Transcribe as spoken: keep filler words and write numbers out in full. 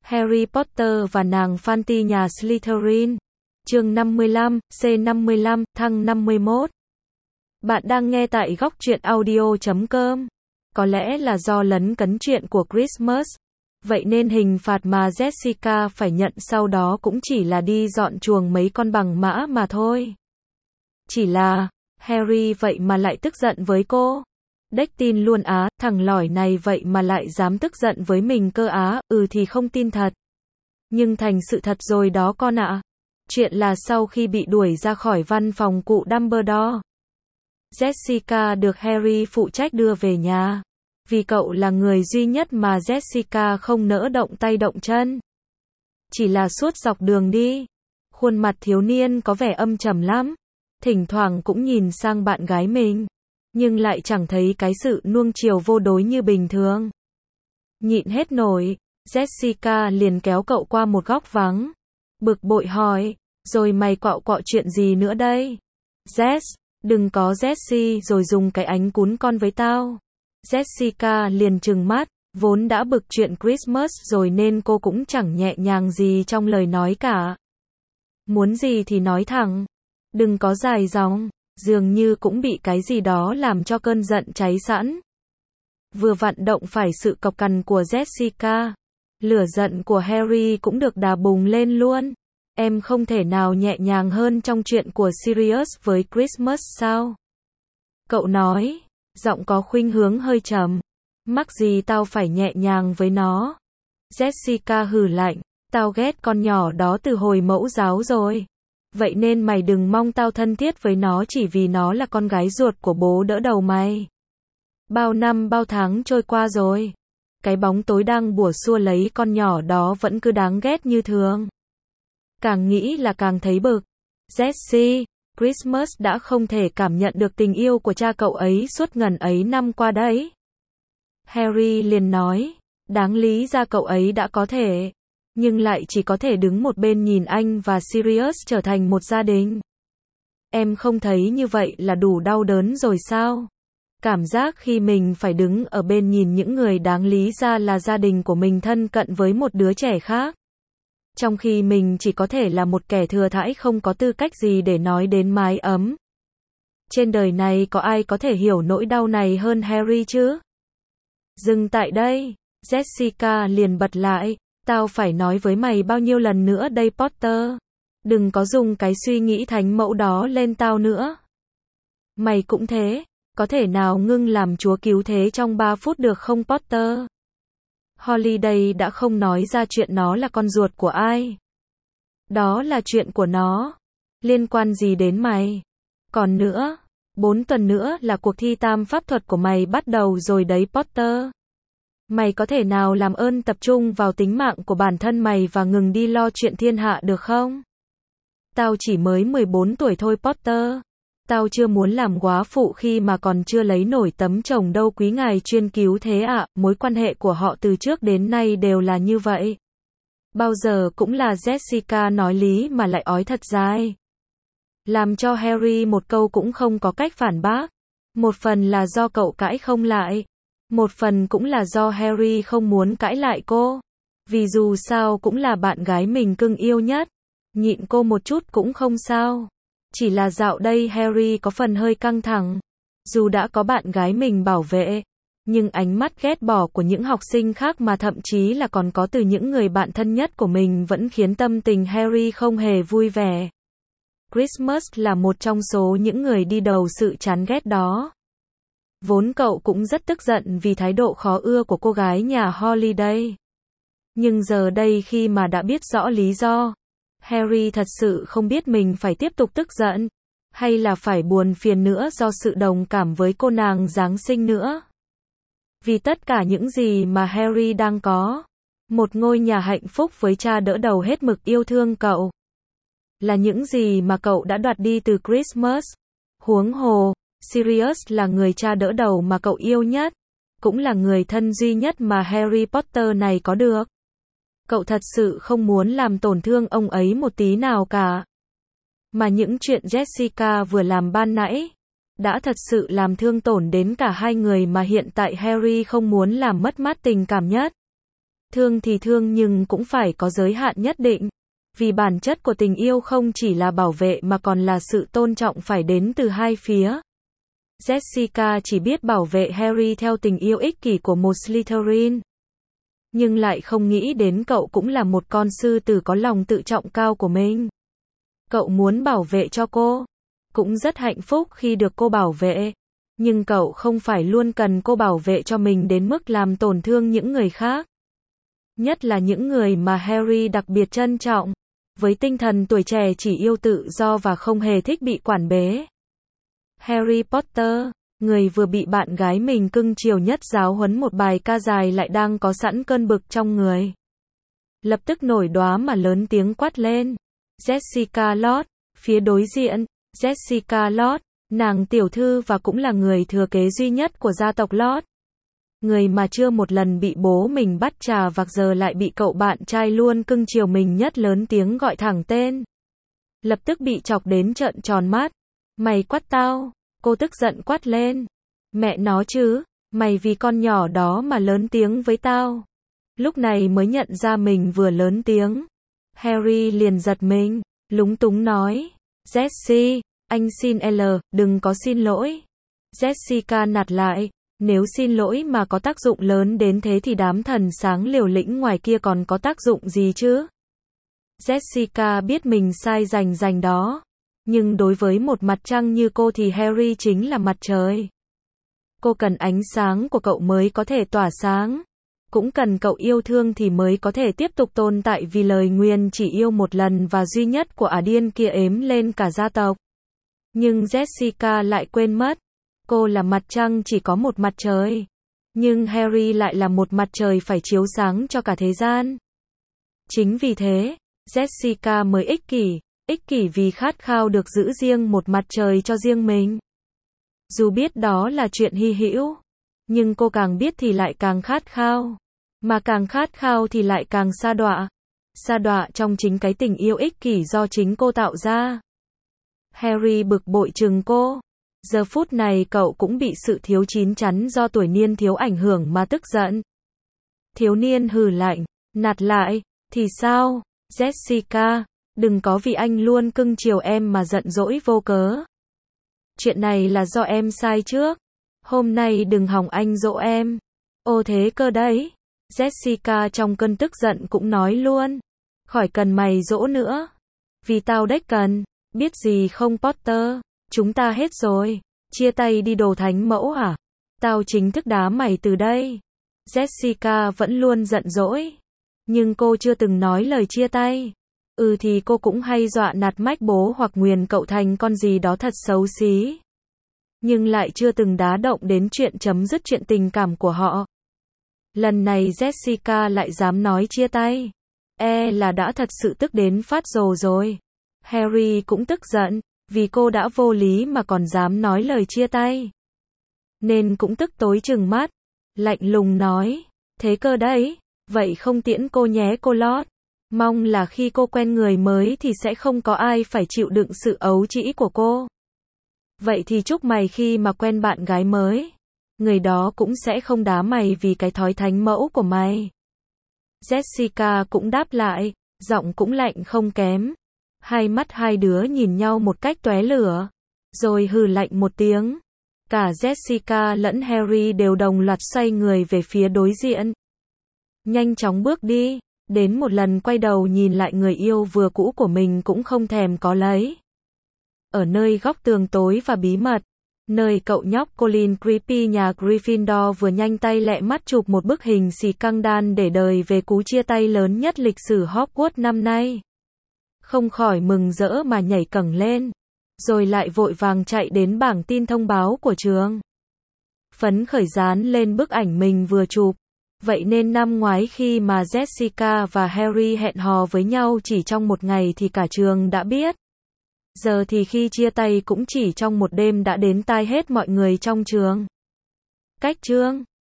Harry Potter và nàng Fanty nhà Slytherin. Chương năm mươi lăm, C năm mươi lăm, thăng năm mươi mốt. Bạn đang nghe tại góc truyện audio chấm com. Có lẽ là do lấn cấn chuyện của Christmas. Vậy nên hình phạt mà Jessica phải nhận sau đó cũng chỉ là đi dọn chuồng mấy con bằng mã mà thôi. Chỉ là, Harry vậy mà lại tức giận với cô. Đếch tin luôn á, thằng lỏi này vậy mà lại dám tức giận với mình cơ á, ừ thì không tin thật. Nhưng thành sự thật rồi đó con ạ. Chuyện là sau khi bị đuổi ra khỏi văn phòng cụ Dumbledore, Jessica được Harry phụ trách đưa về nhà. Vì cậu là người duy nhất mà Jessica không nỡ động tay động chân. Chỉ là suốt dọc đường đi, khuôn mặt thiếu niên có vẻ âm trầm lắm. Thỉnh thoảng cũng nhìn sang bạn gái mình, nhưng lại chẳng thấy cái sự nuông chiều vô đối như bình thường. Nhịn hết nổi, Jessica liền kéo cậu qua một góc vắng. Bực bội hỏi, rồi mày quạo quọ chuyện gì nữa đây? Jess, đừng có Jessie rồi dùng cái ánh cún con với tao. Jessica liền trừng mắt, vốn đã bực chuyện Christmas rồi nên cô cũng chẳng nhẹ nhàng gì trong lời nói cả. Muốn gì thì nói thẳng, đừng có dài dòng, dường như cũng bị cái gì đó làm cho cơn giận cháy sẵn. Vừa vặn động phải sự cọc cằn của Jessica, lửa giận của Harry cũng được đà bùng lên luôn. Em không thể nào nhẹ nhàng hơn trong chuyện của Sirius với Christmas sao? Cậu nói, giọng có khuynh hướng hơi trầm. Mắc gì tao phải nhẹ nhàng với nó? Jessica hừ lạnh, tao ghét con nhỏ đó từ hồi mẫu giáo rồi. Vậy nên mày đừng mong tao thân thiết với nó chỉ vì nó là con gái ruột của bố đỡ đầu mày. Bao năm bao tháng trôi qua rồi, cái bóng tối đang bủa xua lấy con nhỏ đó vẫn cứ đáng ghét như thường. Càng nghĩ là càng thấy bực. Jessie, Christmas đã không thể cảm nhận được tình yêu của cha cậu ấy suốt ngần ấy năm qua đấy. Harry liền nói, đáng lý ra cậu ấy đã có thể, nhưng lại chỉ có thể đứng một bên nhìn anh và Sirius trở thành một gia đình. Em không thấy như vậy là đủ đau đớn rồi sao? Cảm giác khi mình phải đứng ở bên nhìn những người đáng lý ra là gia đình của mình thân cận với một đứa trẻ khác. Trong khi mình chỉ có thể là một kẻ thừa thãi không có tư cách gì để nói đến mái ấm. Trên đời này có ai có thể hiểu nỗi đau này hơn Harry chứ? Dừng tại đây, Jessica liền bật lại, tao phải nói với mày bao nhiêu lần nữa đây Potter. Đừng có dùng cái suy nghĩ thánh mẫu đó lên tao nữa. Mày cũng thế, có thể nào ngưng làm chúa cứu thế trong ba phút được không Potter? Holiday đã không nói ra chuyện nó là con ruột của ai. Đó là chuyện của nó. Liên quan gì đến mày? Còn nữa, bốn tuần nữa là cuộc thi tam pháp thuật của mày bắt đầu rồi đấy Potter. Mày có thể nào làm ơn tập trung vào tính mạng của bản thân mày và ngừng đi lo chuyện thiên hạ được không? Tao chỉ mới mười bốn tuổi thôi Potter. Tao chưa muốn làm góa phụ khi mà còn chưa lấy nổi tấm chồng đâu quý ngài chuyên cứu thế ạ, à, mối quan hệ của họ từ trước đến nay đều là như vậy. Bao giờ cũng là Jessica nói lý mà lại ói thật dài. Làm cho Harry một câu cũng không có cách phản bác. Một phần là do cậu cãi không lại. Một phần cũng là do Harry không muốn cãi lại cô. Vì dù sao cũng là bạn gái mình cưng yêu nhất. Nhịn cô một chút cũng không sao. Chỉ là dạo đây Harry có phần hơi căng thẳng. Dù đã có bạn gái mình bảo vệ, nhưng ánh mắt ghét bỏ của những học sinh khác mà thậm chí là còn có từ những người bạn thân nhất của mình vẫn khiến tâm tình Harry không hề vui vẻ. Christmas là một trong số những người đi đầu sự chán ghét đó. Vốn cậu cũng rất tức giận vì thái độ khó ưa của cô gái nhà Holiday. Nhưng giờ đây khi mà đã biết rõ lý do, Harry thật sự không biết mình phải tiếp tục tức giận, hay là phải buồn phiền nữa do sự đồng cảm với cô nàng Giáng sinh nữa. Vì tất cả những gì mà Harry đang có, một ngôi nhà hạnh phúc với cha đỡ đầu hết mực yêu thương cậu, là những gì mà cậu đã đoạt đi từ Christmas. Huống hồ, Sirius là người cha đỡ đầu mà cậu yêu nhất, cũng là người thân duy nhất mà Harry Potter này có được. Cậu thật sự không muốn làm tổn thương ông ấy một tí nào cả. Mà những chuyện Jessica vừa làm ban nãy, đã thật sự làm thương tổn đến cả hai người mà hiện tại Harry không muốn làm mất mát tình cảm nhất. Thương thì thương nhưng cũng phải có giới hạn nhất định. Vì bản chất của tình yêu không chỉ là bảo vệ mà còn là sự tôn trọng phải đến từ hai phía. Jessica chỉ biết bảo vệ Harry theo tình yêu ích kỷ của một Slytherin. Nhưng lại không nghĩ đến cậu cũng là một con sư tử có lòng tự trọng cao của mình. Cậu muốn bảo vệ cho cô. Cũng rất hạnh phúc khi được cô bảo vệ. Nhưng cậu không phải luôn cần cô bảo vệ cho mình đến mức làm tổn thương những người khác. Nhất là những người mà Harry đặc biệt trân trọng. Với tinh thần tuổi trẻ chỉ yêu tự do và không hề thích bị quản bế. Harry Potter, người vừa bị bạn gái mình cưng chiều nhất giáo huấn một bài ca dài lại đang có sẵn cơn bực trong người. Lập tức nổi đoá mà lớn tiếng quát lên. Jessica Lodge, phía đối diện, Jessica Lodge, nàng tiểu thư và cũng là người thừa kế duy nhất của gia tộc Lodge. Người mà chưa một lần bị bố mình bắt trà vạc giờ lại bị cậu bạn trai luôn cưng chiều mình nhất lớn tiếng gọi thẳng tên. Lập tức bị chọc đến trợn tròn mắt. Mày quát tao, cô tức giận quát lên. Mẹ nó chứ, mày vì con nhỏ đó mà lớn tiếng với tao. Lúc này mới nhận ra mình vừa lớn tiếng. Harry liền giật mình, lúng túng nói. Jessie, anh xin L, đừng có xin lỗi. Jessica nạt lại. Nếu xin lỗi mà có tác dụng lớn đến thế thì đám thần sáng liều lĩnh ngoài kia còn có tác dụng gì chứ? Jessica biết mình sai rành rành đó. Nhưng đối với một mặt trăng như cô thì Harry chính là mặt trời. Cô cần ánh sáng của cậu mới có thể tỏa sáng. Cũng cần cậu yêu thương thì mới có thể tiếp tục tồn tại vì lời nguyền chỉ yêu một lần và duy nhất của ả điên kia ếm lên cả gia tộc. Nhưng Jessica lại quên mất. Cô là mặt trăng chỉ có một mặt trời. Nhưng Harry lại là một mặt trời phải chiếu sáng cho cả thế gian. Chính vì thế, Jessica mới ích kỷ. Ích kỷ vì khát khao được giữ riêng một mặt trời cho riêng mình. Dù biết đó là chuyện hy hữu. Nhưng cô càng biết thì lại càng khát khao. Mà càng khát khao thì lại càng sa đọa. Sa đọa trong chính cái tình yêu ích kỷ do chính cô tạo ra. Harry bực bội trừng cô. Giờ phút này cậu cũng bị sự thiếu chín chắn do tuổi niên thiếu ảnh hưởng mà tức giận. Thiếu niên hừ lạnh, nạt lại, thì sao, Jessica, đừng có vì anh luôn cưng chiều em mà giận dỗi vô cớ. Chuyện này là do em sai trước. Hôm nay đừng hòng anh dỗ em. Ô thế cơ đấy. Jessica trong cơn tức giận cũng nói luôn. Khỏi cần mày dỗ nữa. Vì tao đếch cần. Biết gì không Potter? Chúng ta hết rồi. Chia tay đi đồ thánh mẫu hả? Tao chính thức đá mày từ đây. Jessica vẫn luôn giận dỗi. Nhưng cô chưa từng nói lời chia tay. Ừ thì cô cũng hay dọa nạt mách bố hoặc nguyền cậu thành con gì đó thật xấu xí. Nhưng lại chưa từng đá động đến chuyện chấm dứt chuyện tình cảm của họ. Lần này Jessica lại dám nói chia tay. E là đã thật sự tức đến phát rồ rồi. Harry cũng tức giận. Vì cô đã vô lý mà còn dám nói lời chia tay. Nên cũng tức tối trừng mắt. Lạnh lùng nói. Thế cơ đấy. Vậy không tiễn cô nhé cô Lodge. Mong là khi cô quen người mới thì sẽ không có ai phải chịu đựng sự ấu trĩ của cô. Vậy thì chúc mày khi mà quen bạn gái mới. Người đó cũng sẽ không đá mày vì cái thói thánh mẫu của mày. Jessica cũng đáp lại. Giọng cũng lạnh không kém. Hai mắt hai đứa nhìn nhau một cách tóe lửa. Rồi hừ lạnh một tiếng. Cả Jessica lẫn Harry đều đồng loạt xoay người về phía đối diện. Nhanh chóng bước đi. Đến một lần quay đầu nhìn lại người yêu vừa cũ của mình cũng không thèm có lấy. Ở nơi góc tường tối và bí mật. Nơi cậu nhóc Colin Creepy nhà Gryffindor vừa nhanh tay lẹ mắt chụp một bức hình xì căng đan để đời về cú chia tay lớn nhất lịch sử Hogwarts năm nay. Không khỏi mừng rỡ mà nhảy cẫng lên. Rồi lại vội vàng chạy đến bảng tin thông báo của trường. Phấn khởi dán lên bức ảnh mình vừa chụp. Vậy nên năm ngoái khi mà Jessica và Harry hẹn hò với nhau chỉ trong một ngày thì cả trường đã biết. Giờ thì khi chia tay cũng chỉ trong một đêm đã đến tai hết mọi người trong trường. Cách chương